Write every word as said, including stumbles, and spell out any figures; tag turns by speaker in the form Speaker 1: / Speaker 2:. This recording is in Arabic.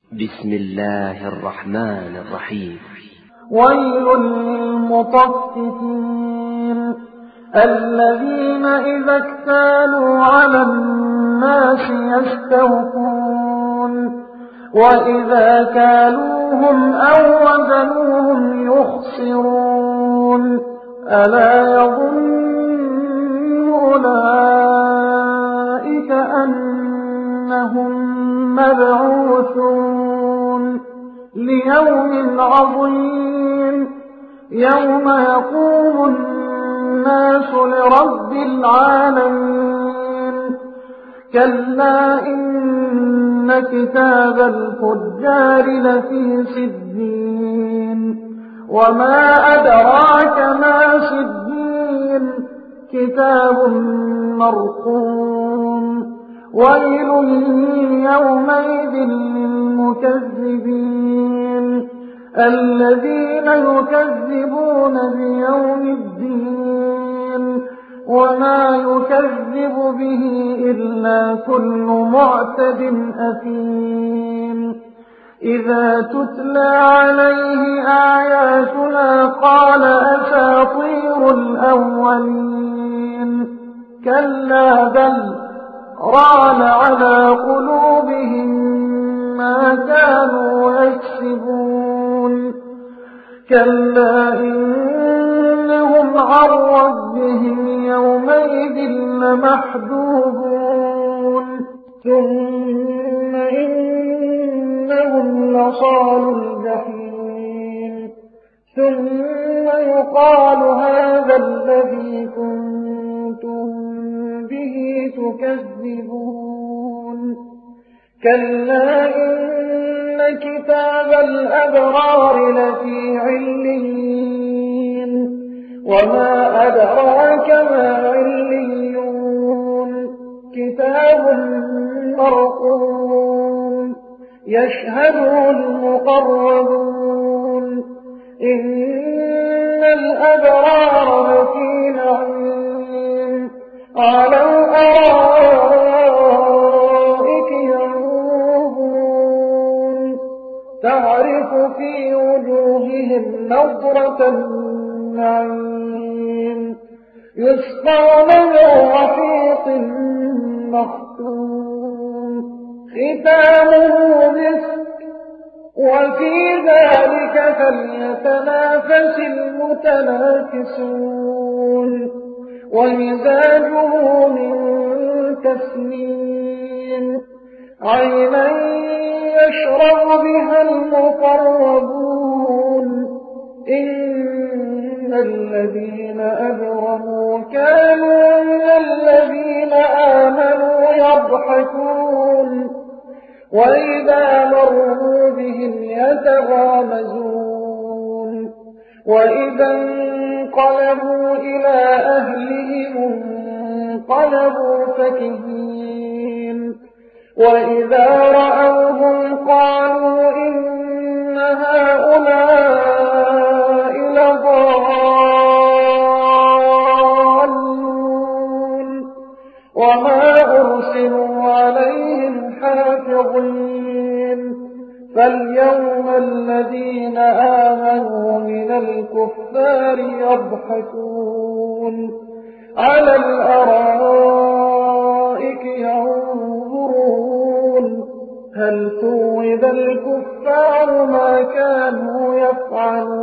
Speaker 1: بسم الله الرحمن الرحيم.
Speaker 2: ويل للمطففين الذين إذا اكتالوا على الناس يستوفون وإذا كالوهم أو وزنوهم يخسرون ألا يظن أولئك أنهم مبعوثون ليوم عظيم يوم يقوم الناس لرب العالمين كلا إن كتاب الفجار لفي سجين وما أدراك ما سجين كتاب مرقوم ويل يومئذ للمكذبين الذين يكذبون بيوم الدين وما يكذب به إلا كل معتد أثيم إذا تتلى عليه آياتنا قال أساطير الأولين كلا بل ران على قلوبهم ما كانوا يكسبون كلا إنهم عن ربهم يومئذ لمحجوبون ثم إنهم لصالوا الجحيم ثم يقال هذا الذي كنتم به تكذبون كلا إن كتاب الأبرار لفي عليين وما أدراك ما عليون كتاب مرقوم يشهده المقربون إن الأبرار لفي نعيم على الأرائك ينظرون تعرف في وجوههم نضرة النعيم يسقون من رحيق مختوم ختامه مسك وفي ذلك فليتنافس المتنافسون ومزاجه من تسنيم عينا يشرب بها المقربون إن الذين أجرموا كانوا من الذين آمنوا يضحكون وإذا مروا بهم يتغامزون وإذا انقلبوا إلى أهلهم انقلبوا فكهين وإذا رأوهم قالوا إن هؤلاء لضالون وما أرسلوا عليهم حافظين فاليوم الذين آمنوا من الكفار يضحكون على الأرائك ينظرون هل ثوب الكفار ما كانوا يفعلون